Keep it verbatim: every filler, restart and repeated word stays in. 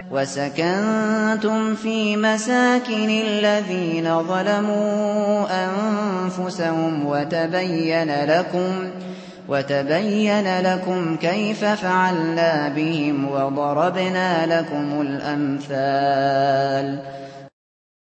وسكنتم في مساكن الذين ظلموا أنفسهم وتبين لكم وتبين لكم كيف فعلنا بهم وضربنا لكم الأمثال